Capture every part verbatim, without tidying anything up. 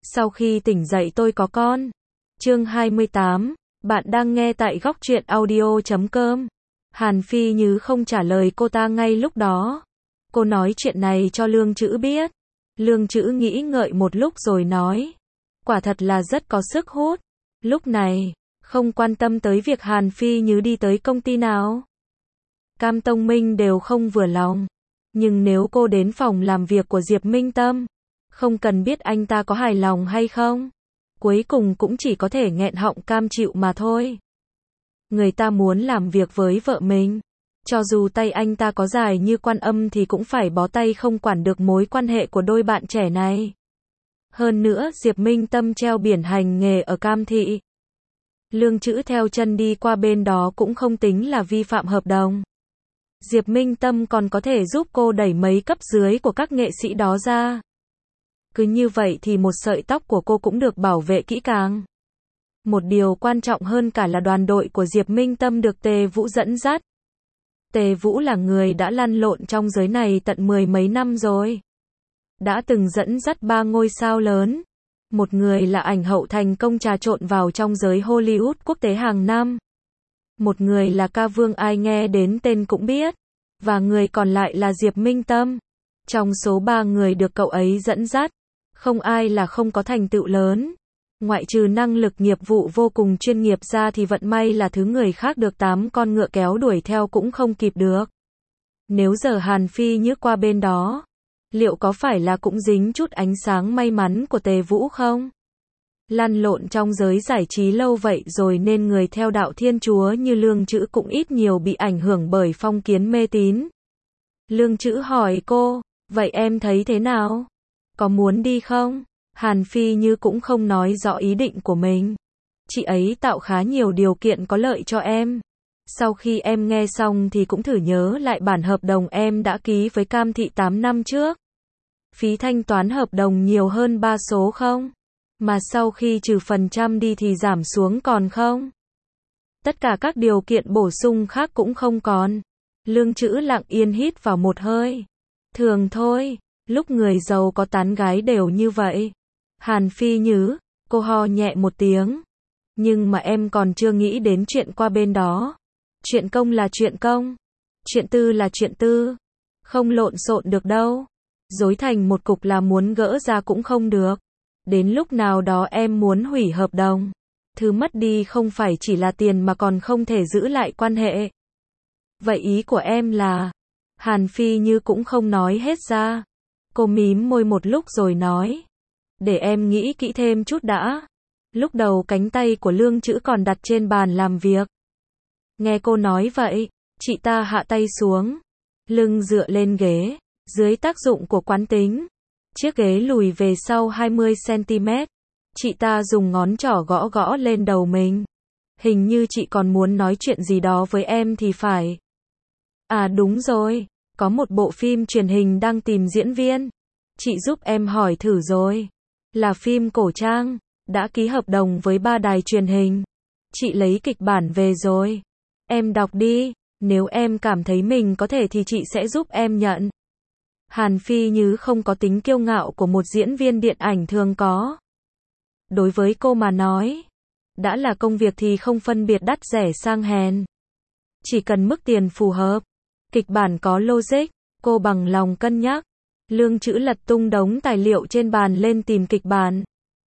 Sau khi tỉnh dậy tôi có con. Chương hai mươi tám, bạn đang nghe tại góc truyện audio chấm com. Hàn Phi Như không trả lời cô ta ngay lúc đó. Cô nói chuyện này cho Lương Chữ biết. Lương Chữ nghĩ ngợi một lúc rồi nói. Quả thật là rất có sức hút. Lúc này, không quan tâm tới việc Hàn Phi Như đi tới công ty nào. Cam Tông Minh đều không vừa lòng. Nhưng nếu cô đến phòng làm việc của Diệp Minh Tâm, không cần biết anh ta có hài lòng hay không, cuối cùng cũng chỉ có thể nghẹn họng cam chịu mà thôi. Người ta muốn làm việc với vợ mình, cho dù tay anh ta có dài như Quan Âm thì cũng phải bó tay không quản được mối quan hệ của đôi bạn trẻ này. Hơn nữa Diệp Minh Tâm treo biển hành nghề ở Cam Thị. Lương Chữ theo chân đi qua bên đó cũng không tính là vi phạm hợp đồng. Diệp Minh Tâm còn có thể giúp cô đẩy mấy cấp dưới của các nghệ sĩ đó ra. Cứ như vậy thì một sợi tóc của cô cũng được bảo vệ kỹ càng. Một điều quan trọng hơn cả là đoàn đội của Diệp Minh Tâm được Tề Vũ dẫn dắt. Tề Vũ là người đã lăn lộn trong giới này tận mười mấy năm rồi. Đã từng dẫn dắt ba ngôi sao lớn. Một người là ảnh hậu thành công trà trộn vào trong giới Hollywood quốc tế hàng năm. Một người là ca vương ai nghe đến tên cũng biết. Và người còn lại là Diệp Minh Tâm. Trong số ba người được cậu ấy dẫn dắt, không ai là không có thành tựu lớn. Ngoại trừ năng lực nghiệp vụ vô cùng chuyên nghiệp ra thì vận may là thứ người khác được tám con ngựa kéo đuổi theo cũng không kịp được. Nếu giờ Hàn Phi Như qua bên đó, liệu có phải là cũng dính chút ánh sáng may mắn của Tề Vũ không? Lăn lộn trong giới giải trí lâu vậy rồi nên người theo đạo Thiên Chúa như Lương Chữ cũng ít nhiều bị ảnh hưởng bởi phong kiến mê tín. Lương Chữ hỏi cô, vậy em thấy thế nào? Có muốn đi không? Hàn Phi Như cũng không nói rõ ý định của mình. Chị ấy tạo khá nhiều điều kiện có lợi cho em. Sau khi em nghe xong thì cũng thử nhớ lại bản hợp đồng em đã ký với Cam Thị tám năm trước. Phí thanh toán hợp đồng nhiều hơn ba số không? Mà sau khi trừ phần trăm đi thì giảm xuống còn không? Tất cả các điều kiện bổ sung khác cũng không còn. Lương Chữ lặng yên hít vào một hơi. Thường thôi, lúc người giàu có tán gái đều như vậy. Hàn Phi Như, cô ho nhẹ một tiếng. Nhưng mà em còn chưa nghĩ đến chuyện qua bên đó. Chuyện công là chuyện công. Chuyện tư là chuyện tư. Không lộn xộn được đâu. Rối thành một cục là muốn gỡ ra cũng không được. Đến lúc nào đó em muốn hủy hợp đồng. Thứ mất đi không phải chỉ là tiền mà còn không thể giữ lại quan hệ. Vậy ý của em là... Hàn Phi Như cũng không nói hết ra. Cô mím môi một lúc rồi nói. Để em nghĩ kỹ thêm chút đã. Lúc đầu cánh tay của Lương Chữ còn đặt trên bàn làm việc. Nghe cô nói vậy, chị ta hạ tay xuống. Lưng dựa lên ghế. Dưới tác dụng của quán tính, chiếc ghế lùi về sau hai mươi xăng ti mét. Chị ta dùng ngón trỏ gõ gõ lên đầu mình. Hình như chị còn muốn nói chuyện gì đó với em thì phải. À đúng rồi, có một bộ phim truyền hình đang tìm diễn viên. Chị giúp em hỏi thử rồi. Là phim cổ trang, đã ký hợp đồng với ba đài truyền hình. Chị lấy kịch bản về rồi. Em đọc đi, nếu em cảm thấy mình có thể thì chị sẽ giúp em nhận. Hàn Phi Như không có tính kiêu ngạo của một diễn viên điện ảnh thường có. Đối với cô mà nói, đã là công việc thì không phân biệt đắt rẻ sang hèn. Chỉ cần mức tiền phù hợp, kịch bản có logic, cô bằng lòng cân nhắc. Lương Chữ lật tung đống tài liệu trên bàn lên tìm kịch bản.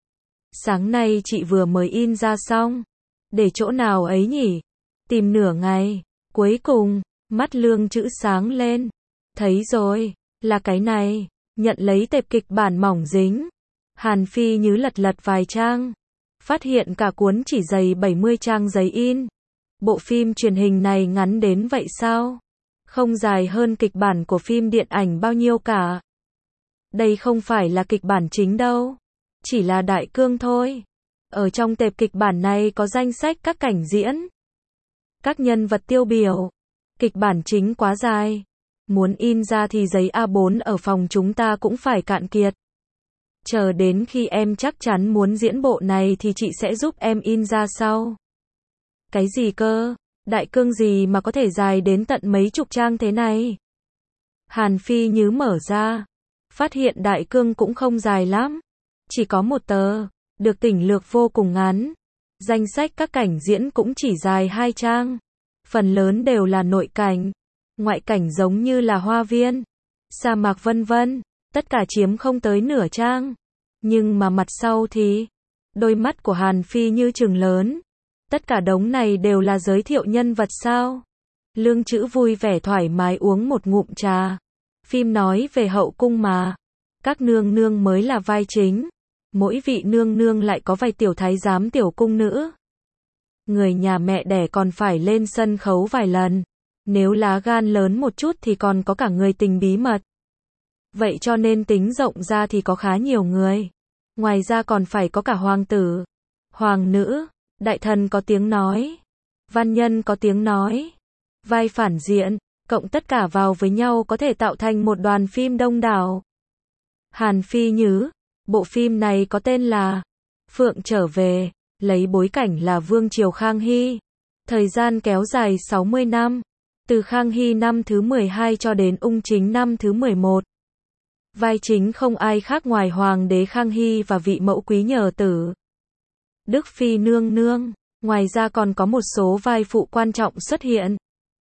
Sáng nay chị vừa mới in ra xong. Để chỗ nào ấy nhỉ? Tìm nửa ngày. Cuối cùng, mắt Lương Chữ sáng lên. Thấy rồi, là cái này. Nhận lấy tệp kịch bản mỏng dính. Hàn Phi Như lật lật vài trang. Phát hiện cả cuốn chỉ dày bảy mươi trang giấy in. Bộ phim truyền hình này ngắn đến vậy sao? Không dài hơn kịch bản của phim điện ảnh bao nhiêu cả. Đây không phải là kịch bản chính đâu. Chỉ là đại cương thôi. Ở trong tệp kịch bản này có danh sách các cảnh diễn. Các nhân vật tiêu biểu. Kịch bản chính quá dài. Muốn in ra thì giấy a bốn ở phòng chúng ta cũng phải cạn kiệt. Chờ đến khi em chắc chắn muốn diễn bộ này thì chị sẽ giúp em in ra sau. Cái gì cơ? Đại cương gì mà có thể dài đến tận mấy chục trang thế này? Hàn Phi Như mở ra. Phát hiện đại cương cũng không dài lắm. chỉ có một tờ, được tỉnh lược vô cùng ngắn. Danh sách các cảnh diễn cũng chỉ dài hai trang. Phần lớn đều là nội cảnh, ngoại cảnh giống như là hoa viên, sa mạc vân vân, tất cả chiếm không tới nửa trang. Nhưng mà mặt sau thì, đôi mắt của Hàn Phi Như trừng lớn. Tất cả đống này đều là giới thiệu nhân vật sao? Lương Chữ vui vẻ thoải mái uống một ngụm trà. Phim nói về hậu cung mà. Các nương nương mới là vai chính. Mỗi vị nương nương lại có vài tiểu thái giám tiểu cung nữ. Người nhà mẹ đẻ còn phải lên sân khấu vài lần. Nếu lá gan lớn một chút thì còn có cả người tình bí mật. Vậy cho nên tính rộng ra thì có khá nhiều người. Ngoài ra còn phải có cả hoàng tử, hoàng nữ, đại thần có tiếng nói, văn nhân có tiếng nói, vai phản diện, cộng tất cả vào với nhau có thể tạo thành một đoàn phim đông đảo. Hàn Phi Nhứ, bộ phim này có tên là Phượng Trở Về, lấy bối cảnh là Vương triều Khang Hy. Thời gian kéo dài sáu mươi năm, từ Khang Hy năm thứ mười hai cho đến Ung Chính năm thứ mười một. Vai chính không ai khác ngoài Hoàng đế Khang Hy và vị mẫu quý nhờ tử Đức Phi nương nương, ngoài ra còn có một số vai phụ quan trọng xuất hiện.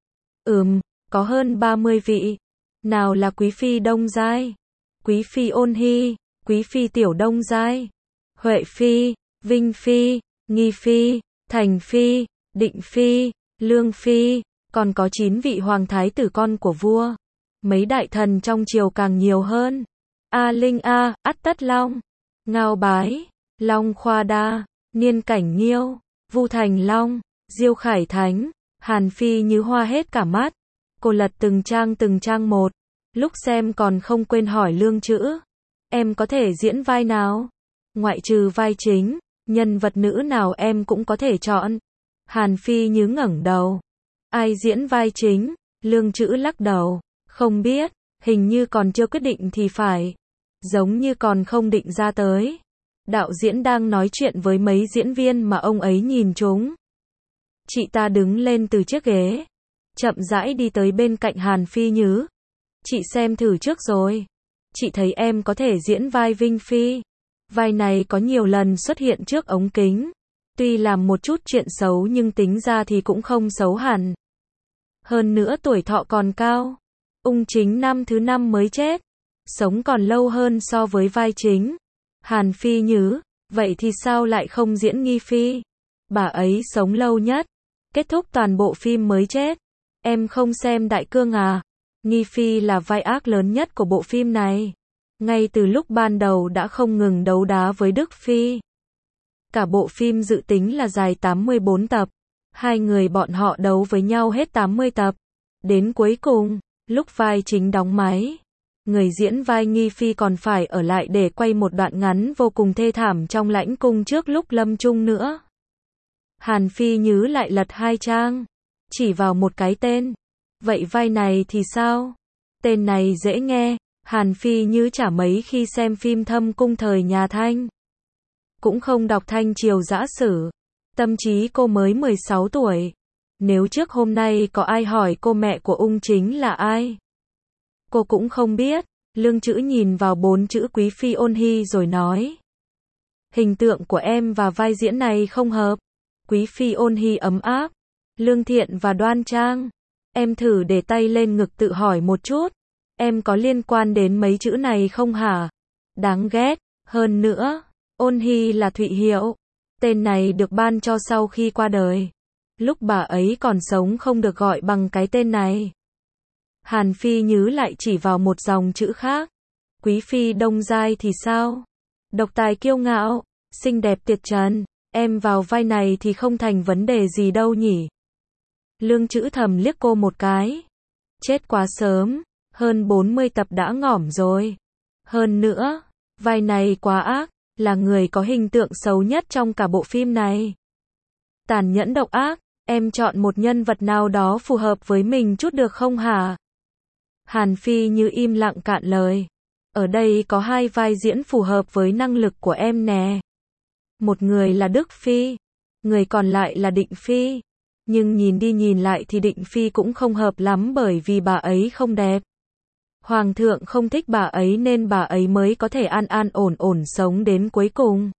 Ừm, có hơn ba mươi vị. Nào là Quý Phi Đông Giai, Quý Phi Ôn Hy, Quý Phi Tiểu Đông Giai, Huệ Phi, Vinh Phi, Nghi Phi, Thành Phi, Định Phi, Lương Phi, còn có chín vị hoàng thái tử con của vua. Mấy đại thần trong triều càng nhiều hơn. A Linh A, Ắt Tất Long, Ngao Bái, Long Khoa Đa, Niên Cảnh Nghiêu, Vu Thành Long, Diêu Khải Thánh. Hàn Phi Như hoa hết cả mắt. Cô lật từng trang từng trang một. Lúc xem còn không quên hỏi Lương Chữ. Em có thể diễn vai nào? Ngoại trừ vai chính, nhân vật nữ nào em cũng có thể chọn. Hàn Phi Như ngẩng đầu. Ai diễn vai chính? Lương Chữ lắc đầu. Không biết, hình như còn chưa quyết định thì phải. Giống như còn không định ra tới. Đạo diễn đang nói chuyện với mấy diễn viên mà ông ấy nhìn chúng. Chị ta đứng lên từ chiếc ghế, chậm rãi đi tới bên cạnh Hàn Phi Nhứ. Chị xem thử trước rồi. Chị thấy em có thể diễn vai Vinh Phi. Vai này có nhiều lần xuất hiện trước ống kính. Tuy làm một chút chuyện xấu nhưng tính ra thì cũng không xấu hẳn. Hơn nữa tuổi thọ còn cao. Ung Chính năm thứ năm mới chết. Sống còn lâu hơn so với vai chính. Hàn Phi Nhứ, vậy thì sao lại không diễn Nghi Phi? Bà ấy sống lâu nhất. Kết thúc toàn bộ phim mới chết. Em không xem Đại Cương à? Nghi Phi là vai ác lớn nhất của bộ phim này. Ngay từ lúc ban đầu đã không ngừng đấu đá với Đức Phi. Cả bộ phim dự tính là dài tám mươi bốn tập. Hai người bọn họ đấu với nhau hết tám mươi tập. Đến cuối cùng, lúc vai chính đóng máy, người diễn vai Nghi Phi còn phải ở lại để quay một đoạn ngắn vô cùng thê thảm trong lãnh cung trước lúc lâm chung nữa. Hàn Phi Nhứ lại lật hai trang, chỉ vào một cái tên. Vậy vai này thì sao? Tên này dễ nghe. Hàn Phi Nhứ chả mấy khi xem phim Thâm Cung thời nhà Thanh. Cũng không đọc Thanh Triều Dã Sử. Tâm trí cô mới mười sáu tuổi. Nếu trước hôm nay có ai hỏi cô mẹ của Ung Chính là ai, cô cũng không biết. Lương Chữ nhìn vào bốn chữ Quý Phi Ôn Hy rồi nói. Hình tượng của em và vai diễn này không hợp. Quý Phi Ôn Hy ấm áp, lương thiện và đoan trang. Em thử để tay lên ngực tự hỏi một chút. Em có liên quan đến mấy chữ này không hả? Đáng ghét. Hơn nữa, Ôn Hy là Thụy hiệu. Tên này được ban cho sau khi qua đời. Lúc bà ấy còn sống không được gọi bằng cái tên này. Hàn Phi Nhứ lại chỉ vào một dòng chữ khác. Quý Phi Đông Giai thì sao? Độc tài kiêu ngạo, xinh đẹp tuyệt trần. Em vào vai này thì không thành vấn đề gì đâu nhỉ? Lương Chữ thầm liếc cô một cái. Chết quá sớm, hơn bốn mươi tập đã ngỏm rồi. Hơn nữa, vai này quá ác, là người có hình tượng xấu nhất trong cả bộ phim này. Tàn nhẫn độc ác, em chọn một nhân vật nào đó phù hợp với mình chút được không hả? Hàn Phi Như im lặng cạn lời. Ở đây có hai vai diễn phù hợp với năng lực của em nè. Một người là Đức Phi, người còn lại là Định Phi. Nhưng nhìn đi nhìn lại thì Định Phi cũng không hợp lắm bởi vì bà ấy không đẹp. Hoàng thượng không thích bà ấy nên bà ấy mới có thể an an ổn ổn sống đến cuối cùng.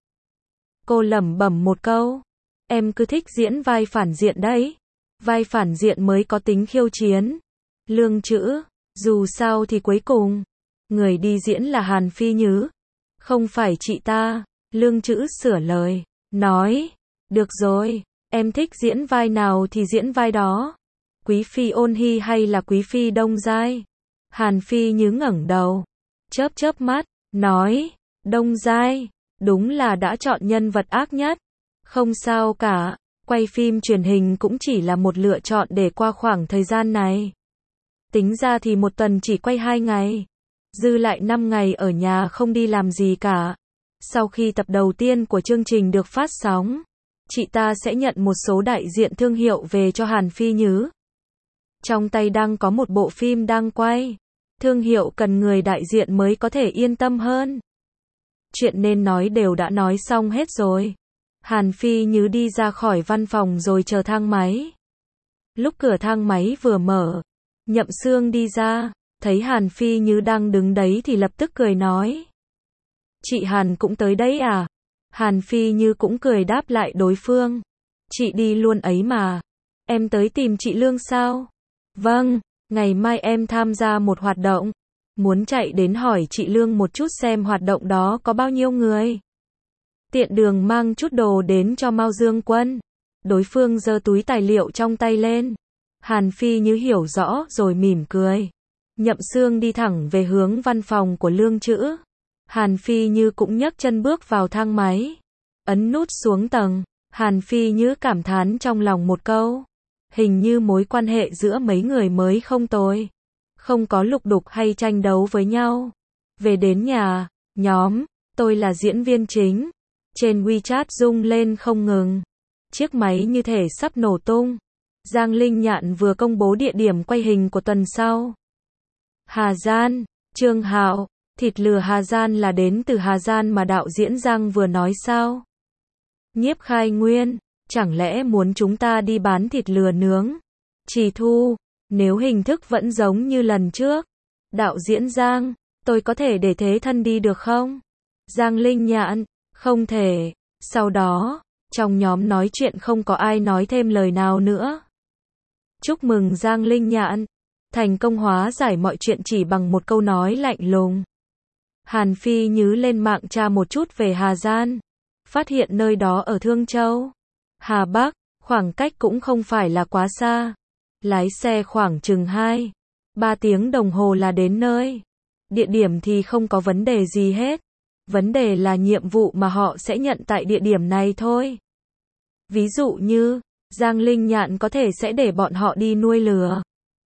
Cô lẩm bẩm một câu. Em cứ thích diễn vai phản diện đấy. Vai phản diện mới có tính khiêu chiến. Lương Chữ, dù sao thì cuối cùng, người đi diễn là Hàn Phi Nhứ. Không phải chị ta. Lương Chữ sửa lời, nói, được rồi, em thích diễn vai nào thì diễn vai đó. Quý phi Ôn Hy hay là quý phi Đông Giai? Hàn Phi Nhứ ngẩng đầu, chớp chớp mắt, nói, Đông Giai, đúng là đã chọn nhân vật ác nhất. Không sao cả, quay phim truyền hình cũng chỉ là một lựa chọn để qua khoảng thời gian này. Tính ra thì một tuần chỉ quay hai ngày, dư lại năm ngày ở nhà không đi làm gì cả. Sau khi tập đầu tiên của chương trình được phát sóng, chị ta sẽ nhận một số đại diện thương hiệu về cho Hàn Phi Nhứ. Trong tay đang có một bộ phim đang quay, thương hiệu cần người đại diện mới có thể yên tâm hơn. Chuyện nên nói đều đã nói xong hết rồi. Hàn Phi Nhứ đi ra khỏi văn phòng rồi chờ thang máy. Lúc cửa thang máy vừa mở, Nhậm Xương đi ra, thấy Hàn Phi Nhứ đang đứng đấy thì lập tức cười nói. Chị Hàn cũng tới đấy à? Hàn Phi Nhứ cũng cười đáp lại đối phương. Chị đi luôn ấy mà. Em tới tìm chị Lương sao? Vâng, ngày mai em tham gia một hoạt động. Muốn chạy đến hỏi chị Lương một chút xem hoạt động đó có bao nhiêu người. Tiện đường mang chút đồ đến cho Mao Dương Quân. Đối phương giơ túi tài liệu trong tay lên. Hàn Phi Nhứ hiểu rõ rồi mỉm cười. Nhậm Xương đi thẳng về hướng văn phòng của Lương Chữ. Hàn Phi Nhứ cũng nhấc chân bước vào thang máy. Ấn nút xuống tầng. Hàn Phi Nhứ cảm thán trong lòng một câu. Hình như mối quan hệ giữa mấy người mới không tồi. Không có lục đục hay tranh đấu với nhau. Về đến nhà, nhóm, tôi là diễn viên chính. Trên WeChat rung lên không ngừng. Chiếc máy như thể sắp nổ tung. Giang Linh Nhạn vừa công bố địa điểm quay hình của tuần sau. Hà Gian, Trương Hạo, thịt lừa Hà Gian là đến từ Hà Gian mà đạo diễn Giang vừa nói sao? Nhiếp Khai Nguyên, chẳng lẽ muốn chúng ta đi bán thịt lừa nướng? Trì Thu, nếu hình thức vẫn giống như lần trước. Đạo diễn Giang, tôi có thể để thế thân đi được không? Giang Linh Nhạn, không thể. Sau đó, trong nhóm nói chuyện không có ai nói thêm lời nào nữa. Chúc mừng Giang Linh Nhạn, thành công hóa giải mọi chuyện chỉ bằng một câu nói lạnh lùng. Hàn Phi Nhứ lên mạng tra một chút về Hà Gian, phát hiện nơi đó ở Thương Châu, Hà Bắc, khoảng cách cũng không phải là quá xa. Lái xe khoảng chừng hai, ba tiếng đồng hồ là đến nơi. Địa điểm thì không có vấn đề gì hết. Vấn đề là nhiệm vụ mà họ sẽ nhận tại địa điểm này thôi. Ví dụ như, Giang Linh Nhạn có thể sẽ để bọn họ đi nuôi lừa.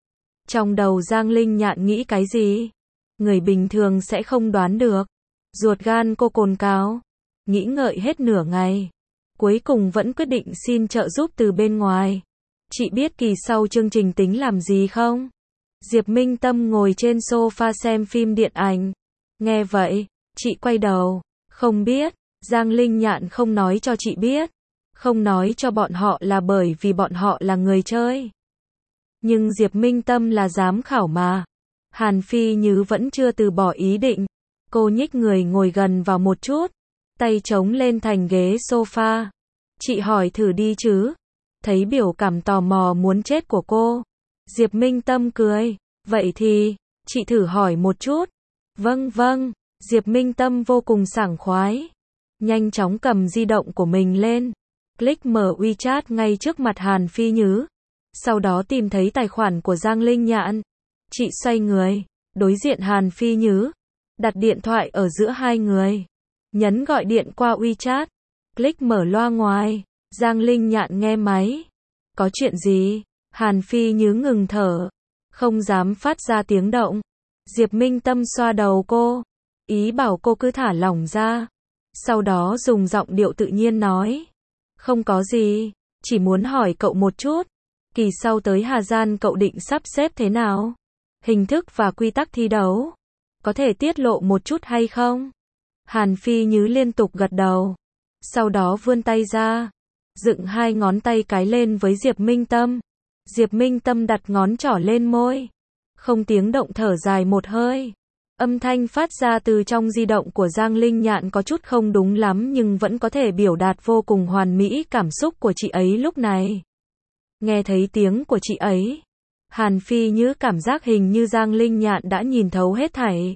Trong đầu Giang Linh Nhạn nghĩ cái gì? Người bình thường sẽ không đoán được. Ruột gan cô cồn cào. Nghĩ ngợi hết nửa ngày. Cuối cùng vẫn quyết định xin trợ giúp từ bên ngoài. Chị biết kỳ sau chương trình tính làm gì không? Diệp Minh Tâm ngồi trên sofa xem phim điện ảnh. Nghe vậy, chị quay đầu. Không biết. Giang Linh Nhạn không nói cho chị biết. Không nói cho bọn họ là bởi vì bọn họ là người chơi. Nhưng Diệp Minh Tâm là giám khảo mà. Hàn Phi Nhứ vẫn chưa từ bỏ ý định. Cô nhích người ngồi gần vào một chút. Tay chống lên thành ghế sofa. Chị hỏi thử đi chứ. Thấy biểu cảm tò mò muốn chết của cô. Diệp Minh Tâm cười. Vậy thì, chị thử hỏi một chút. Vâng vâng. Diệp Minh Tâm vô cùng sảng khoái. Nhanh chóng cầm di động của mình lên. Click mở WeChat ngay trước mặt Hàn Phi Nhứ. Sau đó tìm thấy tài khoản của Giang Linh Nhạn. Chị xoay người, đối diện Hàn Phi Nhứ. Đặt điện thoại ở giữa hai người. Nhấn gọi điện qua WeChat. Click mở loa ngoài. Giang Linh Nhạn nghe máy. Có chuyện gì? Hàn Phi Nhứ ngừng thở. Không dám phát ra tiếng động. Diệp Minh Tâm xoa đầu cô. Ý bảo cô cứ thả lỏng ra. Sau đó dùng giọng điệu tự nhiên nói. Không có gì. Chỉ muốn hỏi cậu một chút. Kỳ sau tới Hà Gian cậu định sắp xếp thế nào? Hình thức và quy tắc thi đấu. Có thể tiết lộ một chút hay không? Hàn Phi Nhứ liên tục gật đầu. Sau đó vươn tay ra. Dựng hai ngón tay cái lên với Diệp Minh Tâm. Diệp Minh Tâm đặt ngón trỏ lên môi. không tiếng động thở dài một hơi. Âm thanh phát ra từ trong di động của Giang Linh Nhạn có chút không đúng lắm nhưng vẫn có thể biểu đạt vô cùng hoàn mỹ cảm xúc của chị ấy lúc này. Nghe thấy tiếng của chị ấy, Hàn Phi Nhứ cảm giác hình như Giang Linh Nhạn đã nhìn thấu hết thảy.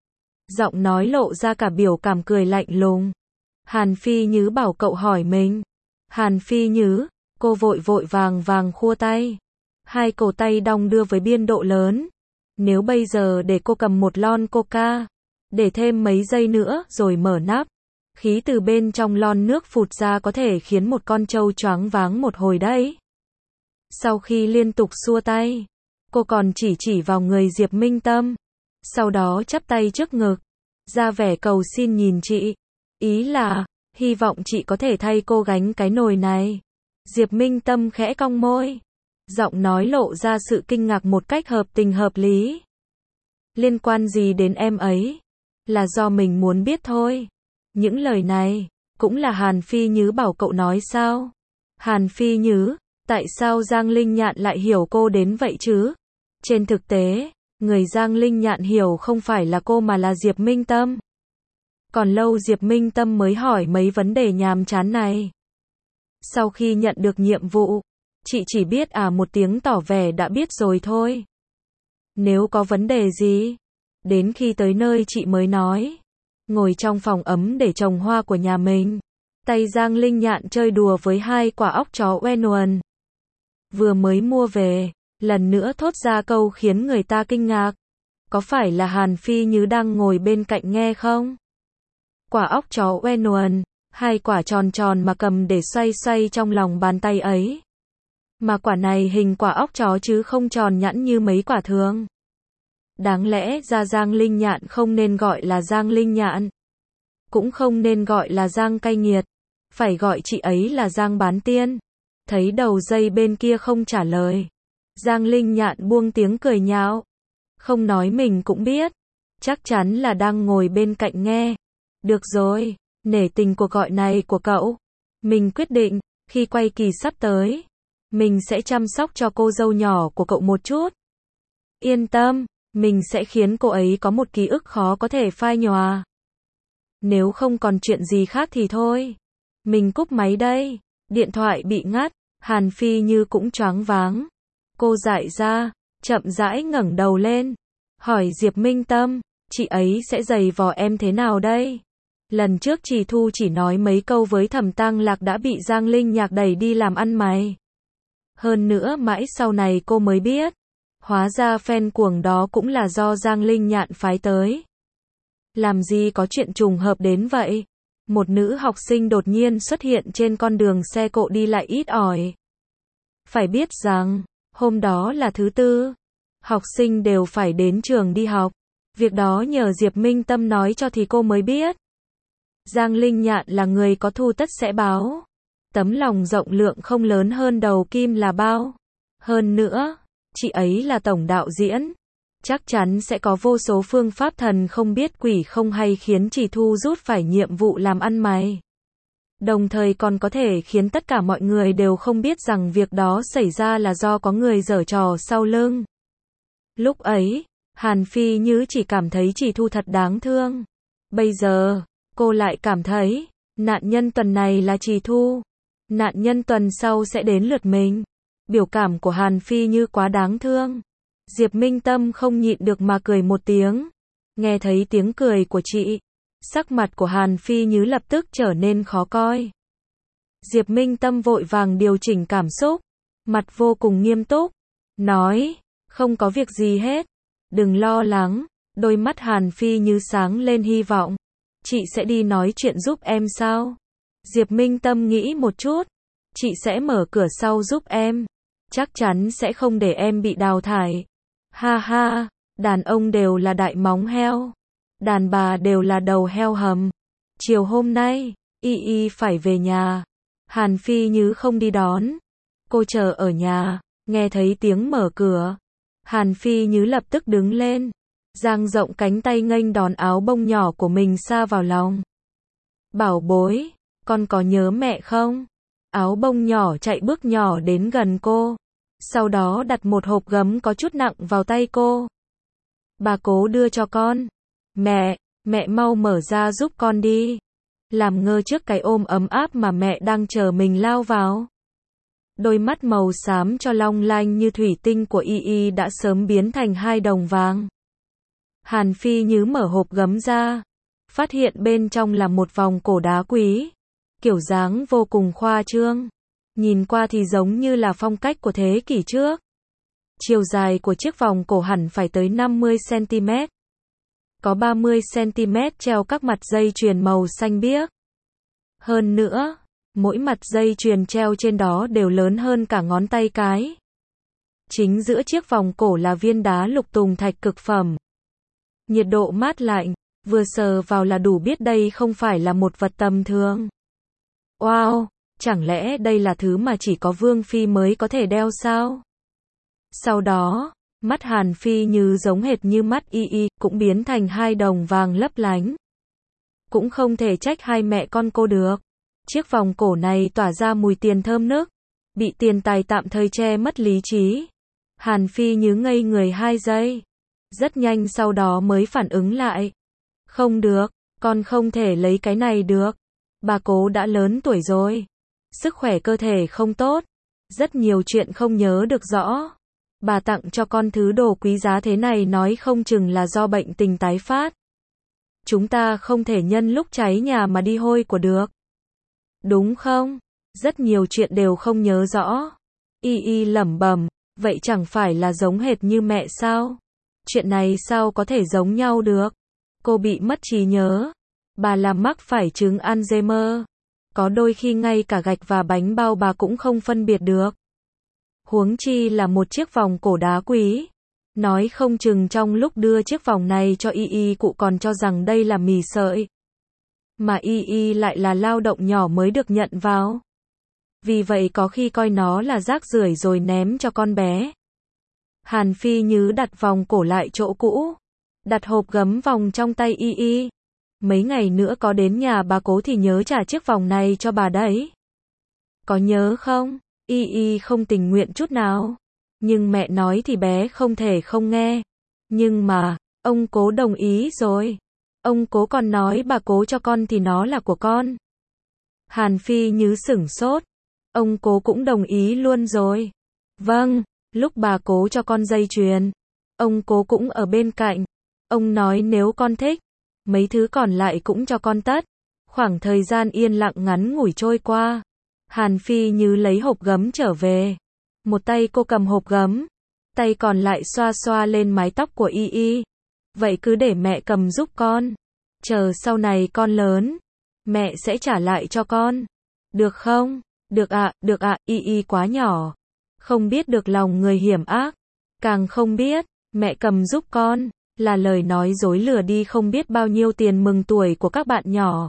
Giọng nói lộ ra cả biểu cảm cười lạnh lùng. Hàn Phi Nhứ bảo cậu hỏi mình. Hàn Phi Nhứ, cô vội vội vàng vàng khua tay. Hai cổ tay đong đưa với biên độ lớn. Nếu bây giờ để cô cầm một lon coca, để thêm mấy giây nữa rồi mở nắp, khí từ bên trong lon nước phụt ra có thể khiến một con trâu choáng váng một hồi đấy. Sau khi liên tục xua tay, cô còn chỉ chỉ vào người Diệp Minh Tâm, sau đó chắp tay trước ngực, ra vẻ cầu xin nhìn chị. Ý là, hy vọng chị có thể thay cô gánh cái nồi này. Diệp Minh Tâm khẽ cong môi, giọng nói lộ ra sự kinh ngạc một cách hợp tình hợp lý. Liên quan gì đến em ấy? Là do mình muốn biết thôi. Những lời này, cũng là Hàn Phi Nhứ bảo cậu nói sao? Hàn Phi Nhứ, tại sao Giang Linh Nhạn lại hiểu cô đến vậy chứ? Trên thực tế, người Giang Linh Nhạn hiểu không phải là cô mà là Diệp Minh Tâm. Còn lâu Diệp Minh Tâm mới hỏi mấy vấn đề nhàm chán này. Sau khi nhận được nhiệm vụ, chị chỉ biết à một tiếng tỏ vẻ đã biết rồi thôi. Nếu có vấn đề gì, đến khi tới nơi chị mới nói. Ngồi trong phòng ấm để trồng hoa của nhà mình, tay Giang Linh Nhạn chơi đùa với hai quả óc chó Wenwen. Vừa mới mua về, lần nữa thốt ra câu khiến người ta kinh ngạc. Có phải là Hàn Phi Nhứ đang ngồi bên cạnh nghe không? Quả óc chó Wenwen, hai quả tròn tròn mà cầm để xoay xoay trong lòng bàn tay ấy. Mà quả này hình quả óc chó chứ không tròn nhẵn như mấy quả thường. Đáng lẽ ra Giang Linh Nhạn không nên gọi là Giang Linh Nhạn. Cũng không nên gọi là Giang Cay Nghiệt. Phải gọi chị ấy là Giang Bán Tiên. Thấy đầu dây bên kia không trả lời, Giang Linh Nhạn buông tiếng cười nhạo. Không nói mình cũng biết. Chắc chắn là đang ngồi bên cạnh nghe. Được rồi, nể tình cuộc gọi này của cậu. Mình quyết định, khi quay kỳ sắp tới, mình sẽ chăm sóc cho cô dâu nhỏ của cậu một chút. Yên tâm, mình sẽ khiến cô ấy có một ký ức khó có thể phai nhòa. Nếu không còn chuyện gì khác thì thôi. Mình cúp máy đây. Điện thoại bị ngắt, Hàn Phi Như cũng choáng váng. Cô dại ra, chậm rãi ngẩng đầu lên, hỏi Diệp Minh Tâm, chị ấy sẽ giày vò em thế nào đây? Lần trước Trì Thu chỉ nói mấy câu với Thẩm Tăng Lạc đã bị Giang Linh Nhạc đẩy đi làm ăn mày. Hơn nữa mãi sau này cô mới biết, hóa ra fan cuồng đó cũng là do Giang Linh Nhạn phái tới. Làm gì có chuyện trùng hợp đến vậy? Một nữ học sinh đột nhiên xuất hiện trên con đường xe cộ đi lại ít ỏi. Phải biết rằng, hôm đó là thứ tư, học sinh đều phải đến trường đi học. Việc đó nhờ Diệp Minh Tâm nói cho thì cô mới biết. Giang Linh Nhạn là người có thu tất sẽ báo. Tấm lòng rộng lượng không lớn hơn đầu kim là bao. Hơn nữa, chị ấy là tổng đạo diễn. Chắc chắn sẽ có vô số phương pháp thần không biết quỷ không hay khiến Trì Thu rút phải nhiệm vụ làm ăn mày. Đồng thời còn có thể khiến tất cả mọi người đều không biết rằng việc đó xảy ra là do có người giở trò sau lưng. Lúc ấy, Hàn Phi Như chỉ cảm thấy Trì Thu thật đáng thương. Bây giờ, cô lại cảm thấy, nạn nhân tuần này là Trì Thu. Nạn nhân tuần sau sẽ đến lượt mình. Biểu cảm của Hàn Phi Như quá đáng thương. Diệp Minh Tâm không nhịn được mà cười một tiếng. Nghe thấy tiếng cười của chị, sắc mặt của Hàn Phi Như lập tức trở nên khó coi. Diệp Minh Tâm vội vàng điều chỉnh cảm xúc, mặt vô cùng nghiêm túc, nói, không có việc gì hết, đừng lo lắng. Đôi mắt Hàn Phi Như sáng lên hy vọng. Chị sẽ đi nói chuyện giúp em sao? Diệp Minh Tâm nghĩ một chút, chị sẽ mở cửa sau giúp em. Chắc chắn sẽ không để em bị đào thải. Ha ha, đàn ông đều là đại móng heo, đàn bà đều là đầu heo hầm. Chiều hôm nay, Y Y phải về nhà. Hàn Phi Như không đi đón. Cô chờ ở nhà, nghe thấy tiếng mở cửa. Hàn Phi Như lập tức đứng lên, dang rộng cánh tay nghênh đón áo bông nhỏ của mình sa vào lòng. Bảo bối, con có nhớ mẹ không? Áo bông nhỏ chạy bước nhỏ đến gần cô. Sau đó đặt một hộp gấm có chút nặng vào tay cô. Bà cố đưa cho con. Mẹ, mẹ mau mở ra giúp con đi. Làm ngơ trước cái ôm ấm áp mà mẹ đang chờ mình lao vào. Đôi mắt màu xám cho long lanh như thủy tinh của Y Y đã sớm biến thành hai đồng vàng. Hàn Phi Nhứ mở hộp gấm ra, phát hiện bên trong là một vòng cổ đá quý, kiểu dáng vô cùng khoa trương. Nhìn qua thì giống như là phong cách của thế kỷ trước. Chiều dài của chiếc vòng cổ hẳn phải tới năm mươi xăng ti mét. Có ba mươi xăng ti mét treo các mặt dây chuyền màu xanh biếc. Hơn nữa, mỗi mặt dây chuyền treo trên đó đều lớn hơn cả ngón tay cái. Chính giữa chiếc vòng cổ là viên đá lục tùng thạch cực phẩm. Nhiệt độ mát lạnh, vừa sờ vào là đủ biết đây không phải là một vật tầm thường. Wow, chẳng lẽ đây là thứ mà chỉ có Vương Phi mới có thể đeo sao? Sau đó, mắt Hàn Phi Nhứ giống hệt như mắt Y Y, cũng biến thành hai đồng vàng lấp lánh. Cũng không thể trách hai mẹ con cô được. Chiếc vòng cổ này tỏa ra mùi tiền thơm nức, bị tiền tài tạm thời che mất lý trí. Hàn Phi Nhứ ngây người hai giây. Rất nhanh sau đó mới phản ứng lại. Không được, con không thể lấy cái này được. Bà cố đã lớn tuổi rồi. Sức khỏe cơ thể không tốt. Rất nhiều chuyện không nhớ được rõ. Bà tặng cho con thứ đồ quý giá thế này nói không chừng là do bệnh tình tái phát. Chúng ta không thể nhân lúc cháy nhà mà đi hôi của được. Đúng không? Rất nhiều chuyện đều không nhớ rõ. Y Y lẩm bẩm, vậy chẳng phải là giống hệt như mẹ sao? Chuyện này sao có thể giống nhau được? Cô bị mất trí nhớ. Bà làm mắc phải chứng Alzheimer. Có đôi khi ngay cả gạch và bánh bao bà cũng không phân biệt được. Huống chi là một chiếc vòng cổ đá quý. Nói không chừng trong lúc đưa chiếc vòng này cho Y Y cụ còn cho rằng đây là mì sợi. Mà Y Y lại là lao động nhỏ mới được nhận vào. Vì vậy có khi coi nó là rác rưởi rồi ném cho con bé. Hàn Phi Nhứ đặt vòng cổ lại chỗ cũ. Đặt hộp gấm vòng trong tay Y Y. Mấy ngày nữa có đến nhà bà cố thì nhớ trả chiếc vòng này cho bà đấy. Có nhớ không? Y Y không tình nguyện chút nào. Nhưng mẹ nói thì bé không thể không nghe. Nhưng mà, ông cố đồng ý rồi. Ông cố còn nói bà cố cho con thì nó là của con. Hàn Phi Nhứ sửng sốt. Ông cố cũng đồng ý luôn rồi. Vâng, lúc bà cố cho con dây chuyền. Ông cố cũng ở bên cạnh. Ông nói nếu con thích, mấy thứ còn lại cũng cho con tất. Khoảng thời gian yên lặng ngắn ngủi trôi qua. Hàn Phi Nhứ lấy hộp gấm trở về. Một tay cô cầm hộp gấm. Tay còn lại xoa xoa lên mái tóc của Y Y. Vậy cứ để mẹ cầm giúp con. Chờ sau này con lớn, mẹ sẽ trả lại cho con. Được không? Được ạ, à, được ạ, à, Y Y quá nhỏ. Không biết được lòng người hiểm ác. Càng không biết, mẹ cầm giúp con, là lời nói dối lừa đi không biết bao nhiêu tiền mừng tuổi của các bạn nhỏ.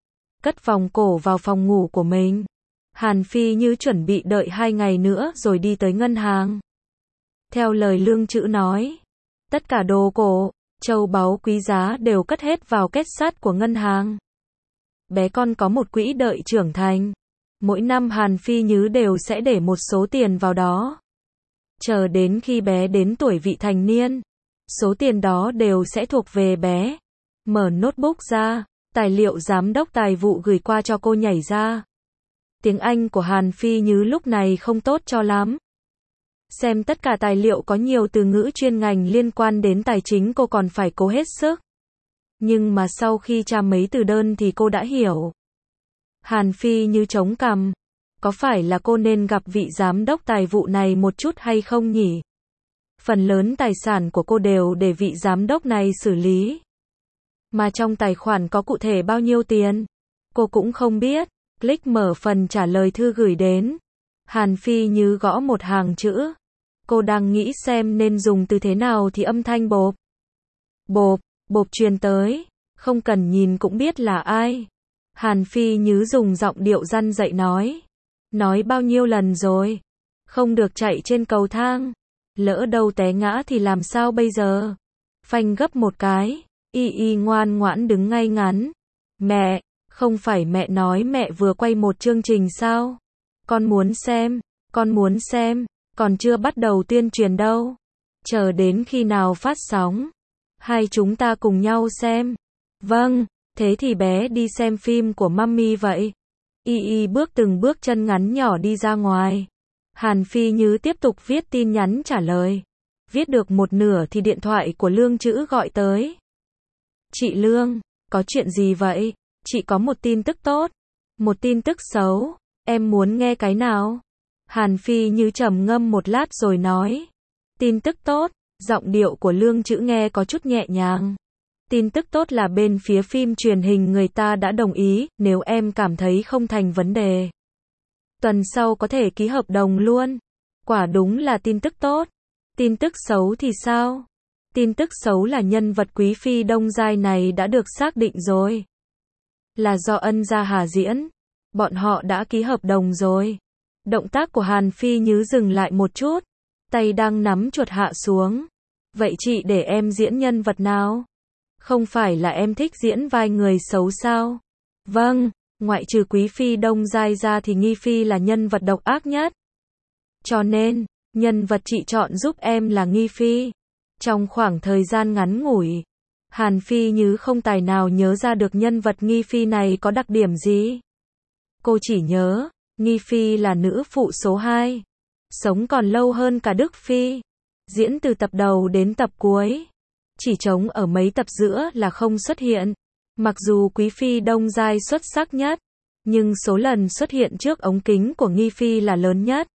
Cất vòng cổ vào phòng ngủ của mình. Hàn Phi Nhứ chuẩn bị đợi hai ngày nữa rồi đi tới ngân hàng. Theo lời lương chữ nói, tất cả đồ cổ, châu báu quý giá đều cất hết vào kết sắt của ngân hàng. Bé con có một quỹ đợi trưởng thành. Mỗi năm Hàn Phi Nhứ đều sẽ để một số tiền vào đó. Chờ đến khi bé đến tuổi vị thành niên, số tiền đó đều sẽ thuộc về bé. Mở notebook ra, tài liệu giám đốc tài vụ gửi qua cho cô nhảy ra. Tiếng Anh của Hàn Phi Nhứ lúc này không tốt cho lắm. Xem tất cả tài liệu có nhiều từ ngữ chuyên ngành liên quan đến tài chính cô còn phải cố hết sức. Nhưng mà sau khi tra mấy từ đơn thì cô đã hiểu. Hàn Phi Nhứ chống cằm. Có phải là cô nên gặp vị giám đốc tài vụ này một chút hay không nhỉ? Phần lớn tài sản của cô đều để vị giám đốc này xử lý. Mà trong tài khoản có cụ thể bao nhiêu tiền? Cô cũng không biết. Click mở phần trả lời thư gửi đến. Hàn Phi Nhứ gõ một hàng chữ. Cô đang nghĩ xem nên dùng từ thế nào thì âm thanh bộp. Bộp, bộp truyền tới. Không cần nhìn cũng biết là ai. Hàn Phi Nhứ dùng giọng điệu răn dạy nói. Nói bao nhiêu lần rồi. Không được chạy trên cầu thang. Lỡ đâu té ngã thì làm sao bây giờ? Phanh gấp một cái. Y Y ngoan ngoãn đứng ngay ngắn. Mẹ, không phải mẹ nói mẹ vừa quay một chương trình sao? Con muốn xem, con muốn xem. Còn chưa bắt đầu tuyên truyền đâu. Chờ đến khi nào phát sóng. Hai chúng ta cùng nhau xem. Vâng, thế thì bé đi xem phim của mummy vậy. Y Y bước từng bước chân ngắn nhỏ đi ra ngoài. Hàn Phi Như tiếp tục viết tin nhắn trả lời. Viết được một nửa thì điện thoại của Lương Chữ gọi tới. Chị Lương, có chuyện gì vậy? Chị có một tin tức tốt. Một tin tức xấu. Em muốn nghe cái nào? Hàn Phi Như trầm ngâm một lát rồi nói. Tin tức tốt. Giọng điệu của Lương Chữ nghe có chút nhẹ nhàng. Tin tức tốt là bên phía phim truyền hình người ta đã đồng ý, nếu em cảm thấy không thành vấn đề. Tuần sau có thể ký hợp đồng luôn. Quả đúng là tin tức tốt. Tin tức xấu thì sao? Tin tức xấu là nhân vật quý phi Đông Giai này đã được xác định rồi. Là do Ân Gia Hà diễn. Bọn họ đã ký hợp đồng rồi. Động tác của Hàn Phi Như dừng lại một chút. Tay đang nắm chuột hạ xuống. Vậy chị để em diễn nhân vật nào? Không phải là em thích diễn vai người xấu sao? Vâng, ngoại trừ quý phi Đông Giai ra thì Nghi Phi là nhân vật độc ác nhất. Cho nên, nhân vật chị chọn giúp em là Nghi Phi. Trong khoảng thời gian ngắn ngủi, Hàn Phi Như không tài nào nhớ ra được nhân vật Nghi Phi này có đặc điểm gì. Cô chỉ nhớ, Nghi Phi là nữ phụ số hai. Sống còn lâu hơn cả Đức Phi. Diễn từ tập đầu đến tập cuối. Chỉ trống ở mấy tập giữa là không xuất hiện. Mặc dù quý phi Đông Giai xuất sắc nhất, nhưng số lần xuất hiện trước ống kính của Nghi Phi là lớn nhất.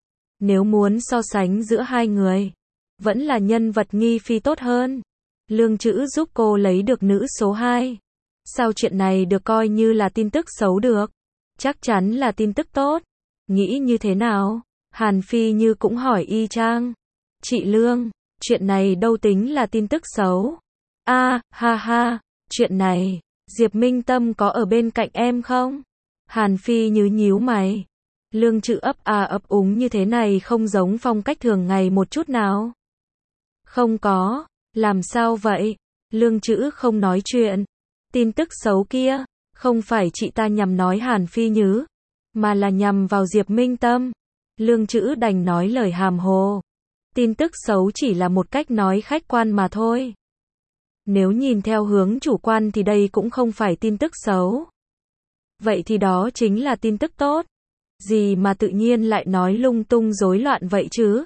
Nếu muốn so sánh giữa hai người, vẫn là nhân vật Nghi Phi tốt hơn. Lương Chữ giúp cô lấy được nữ số hai. Sao chuyện này được coi như là tin tức xấu được? Chắc chắn là tin tức tốt. Nghĩ như thế nào? Hàn Phi Như cũng hỏi y chang. Chị Lương, chuyện này đâu tính là tin tức xấu. A, à, ha ha, chuyện này, Diệp Minh Tâm có ở bên cạnh em không? Hàn Phi Như nhíu mày. Lương Chữ ấp à ấp úng như thế này không giống phong cách thường ngày một chút nào. Không có, làm sao vậy? Lương Chữ không nói chuyện. Tin tức xấu kia, không phải chị ta nhằm nói Hàn Phi Như, mà là nhằm vào Diệp Minh Tâm. Lương Chữ đành nói lời hàm hồ. Tin tức xấu chỉ là một cách nói khách quan mà thôi. Nếu nhìn theo hướng chủ quan thì đây cũng không phải tin tức xấu. Vậy thì đó chính là tin tức tốt. Gì mà tự nhiên lại nói lung tung rối loạn vậy chứ?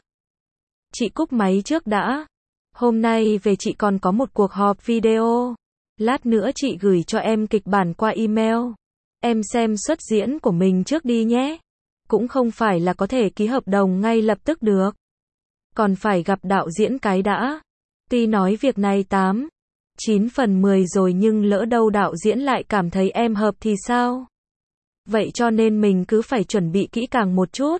Chị cúp máy trước đã. Hôm nay về chị còn có một cuộc họp video. Lát nữa chị gửi cho em kịch bản qua email. Em xem xuất diễn của mình trước đi nhé. Cũng không phải là có thể ký hợp đồng ngay lập tức được. Còn phải gặp đạo diễn cái đã. Tuy nói việc này tám, chín phần mười rồi nhưng lỡ đâu đạo diễn lại cảm thấy em hợp thì sao? Vậy cho nên mình cứ phải chuẩn bị kỹ càng một chút.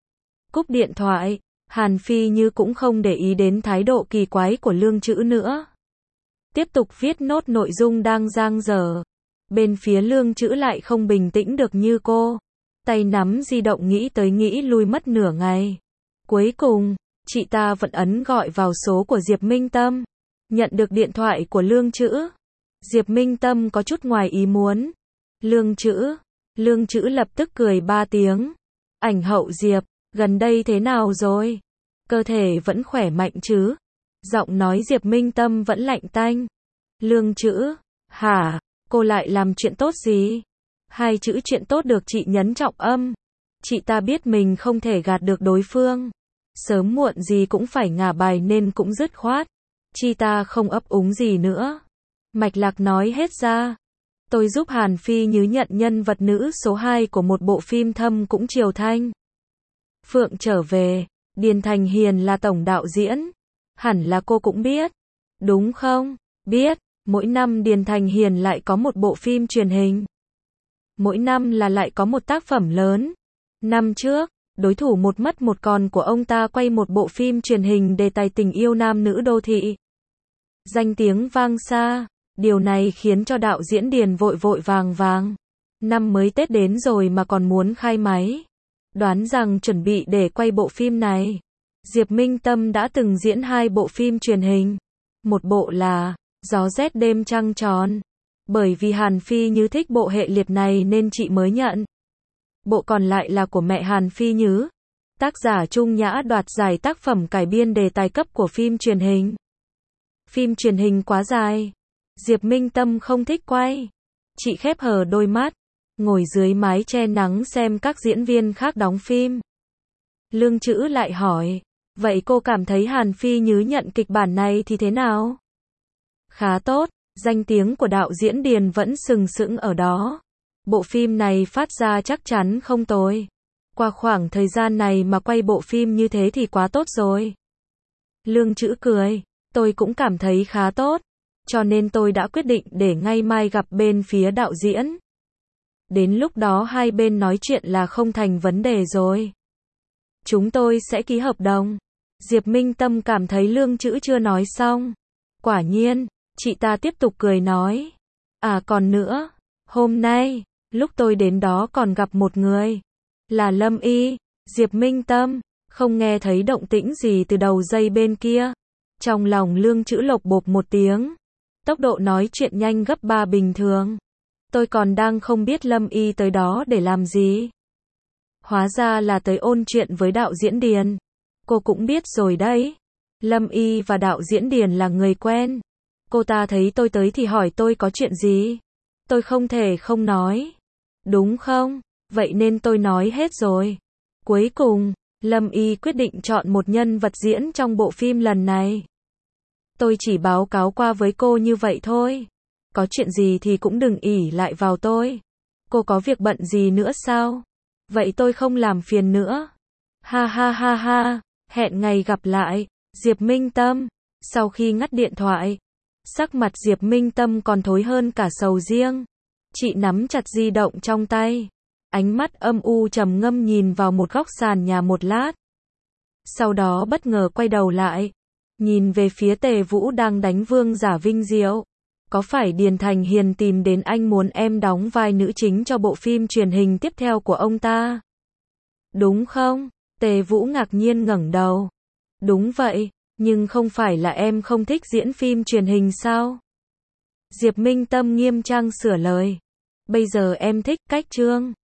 Cúp điện thoại, Hàn Phi Như cũng không để ý đến thái độ kỳ quái của Lương Chữ nữa. Tiếp tục viết nốt nội dung đang dang dở. Bên phía Lương Chữ lại không bình tĩnh được như cô. Tay nắm di động nghĩ tới nghĩ lui mất nửa ngày. Cuối cùng, chị ta vẫn ấn gọi vào số của Diệp Minh Tâm. Nhận được điện thoại của Lương Chữ. Diệp Minh Tâm có chút ngoài ý muốn. Lương Chữ. Lương Chữ lập tức cười ba tiếng. Ảnh hậu Diệp, gần đây thế nào rồi? Cơ thể vẫn khỏe mạnh chứ? Giọng nói Diệp Minh Tâm vẫn lạnh tanh. Lương Chữ. Hả? Cô lại làm chuyện tốt gì? Hai chữ chuyện tốt được chị nhấn trọng âm. Chị ta biết mình không thể gạt được đối phương. Sớm muộn gì cũng phải ngả bài nên cũng dứt khoát. Chị ta không ấp úng gì nữa. Mạch lạc nói hết ra. Tôi giúp Hàn Phi Như nhận nhân vật nữ số hai của một bộ phim Thâm Cũng Triều Thanh. Phượng trở về. Điền Thành Hiền là tổng đạo diễn. Hẳn là cô cũng biết. Đúng không? Biết. Mỗi năm Điền Thành Hiền lại có một bộ phim truyền hình. Mỗi năm là lại có một tác phẩm lớn. Năm trước, đối thủ một mất một còn của ông ta quay một bộ phim truyền hình đề tài tình yêu nam nữ đô thị. Danh tiếng vang xa. Điều này khiến cho đạo diễn Điền vội vội vàng vàng. Năm mới Tết đến rồi mà còn muốn khai máy. Đoán rằng chuẩn bị để quay bộ phim này. Diệp Minh Tâm đã từng diễn hai bộ phim truyền hình. Một bộ là Gió rét đêm trăng tròn. Bởi vì Hàn Phi Như thích bộ hệ liệt này nên chị mới nhận. Bộ còn lại là của mẹ Hàn Phi Như. Tác giả Trung Nhã đoạt giải tác phẩm cải biên đề tài cấp của phim truyền hình. Phim truyền hình quá dài. Diệp Minh Tâm không thích quay. Chị khép hờ đôi mắt, ngồi dưới mái che nắng xem các diễn viên khác đóng phim. Lương Chữ lại hỏi, vậy cô cảm thấy Hàn Phi Nhứ nhận kịch bản này thì thế nào? Khá tốt, danh tiếng của đạo diễn Điền vẫn sừng sững ở đó. Bộ phim này phát ra chắc chắn không tồi. Qua khoảng thời gian này mà quay bộ phim như thế thì quá tốt rồi. Lương Chữ cười, tôi cũng cảm thấy khá tốt, cho nên tôi đã quyết định để ngay mai gặp bên phía đạo diễn. Đến lúc đó hai bên nói chuyện là không thành vấn đề rồi. Chúng tôi sẽ ký hợp đồng. Diệp Minh Tâm cảm thấy Lương Chữ chưa nói xong. Quả nhiên, chị ta tiếp tục cười nói. À còn nữa, hôm nay, lúc tôi đến đó còn gặp một người. Là Lâm Y. Diệp Minh Tâm không nghe thấy động tĩnh gì từ đầu dây bên kia. Trong lòng Lương Chữ lộc bộp một tiếng. Tốc độ nói chuyện nhanh gấp ba bình thường. Tôi còn đang không biết Lâm Y tới đó để làm gì. Hóa ra là tới ôn chuyện với đạo diễn Điền. Cô cũng biết rồi đấy. Lâm Y và đạo diễn Điền là người quen. Cô ta thấy tôi tới thì hỏi tôi có chuyện gì. Tôi không thể không nói. Đúng không? Vậy nên tôi nói hết rồi. Cuối cùng, Lâm Y quyết định chọn một nhân vật diễn trong bộ phim lần này. Tôi chỉ báo cáo qua với cô như vậy thôi. Có chuyện gì thì cũng đừng ỷ lại vào tôi. Cô có việc bận gì nữa sao? Vậy tôi không làm phiền nữa. Ha ha ha ha, hẹn ngày gặp lại. Diệp Minh Tâm. Sau khi ngắt điện thoại, sắc mặt Diệp Minh Tâm còn thối hơn cả sầu riêng. Chị nắm chặt di động trong tay. Ánh mắt âm u trầm ngâm nhìn vào một góc sàn nhà một lát. Sau đó bất ngờ quay đầu lại. Nhìn về phía Tề Vũ đang đánh vương giả Vinh Diệu. Có phải Điền Thành Hiền tìm đến anh muốn em đóng vai nữ chính cho bộ phim truyền hình tiếp theo của ông ta? Đúng không? Tề Vũ ngạc nhiên ngẩng đầu. Đúng vậy, nhưng không phải là em không thích diễn phim truyền hình sao? Diệp Minh Tâm nghiêm trang sửa lời. Bây giờ em thích cách Trương